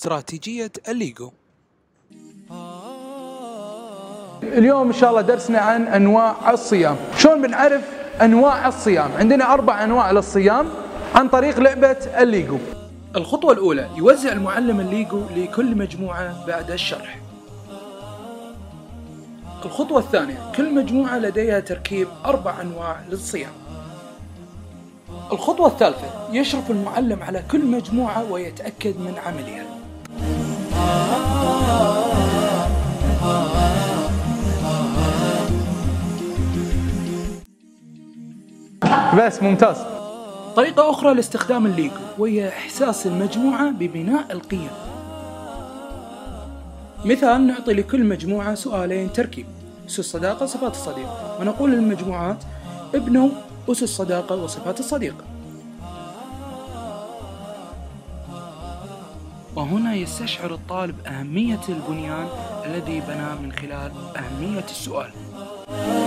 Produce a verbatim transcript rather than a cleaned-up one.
استراتيجية الليجو. اليوم إن شاء الله درسنا عن أنواع الصيام. شلون بنعرف أنواع الصيام؟ عندنا أربع أنواع للصيام عن طريق لعبة الليجو. الخطوة الأولى، يوزع المعلم الليجو لكل مجموعة بعد الشرح. الخطوة الثانية، كل مجموعة لديها تركيب أربع أنواع للصيام. الخطوة الثالثة، يشرف المعلم على كل مجموعة ويتأكد من عملها. بس ممتاز. طريقة أخرى لاستخدام الليجو وهي إحساس المجموعة ببناء القيم. مثال، نعطي لكل مجموعة سؤالين تركيب: أسس الصداقة، صفات الصديق، ونقول للمجموعات ابنوا أسس الصداقة وصفات الصديق. وهنا يستشعر الطالب أهمية البنيان الذي بنى من خلال أهمية السؤال.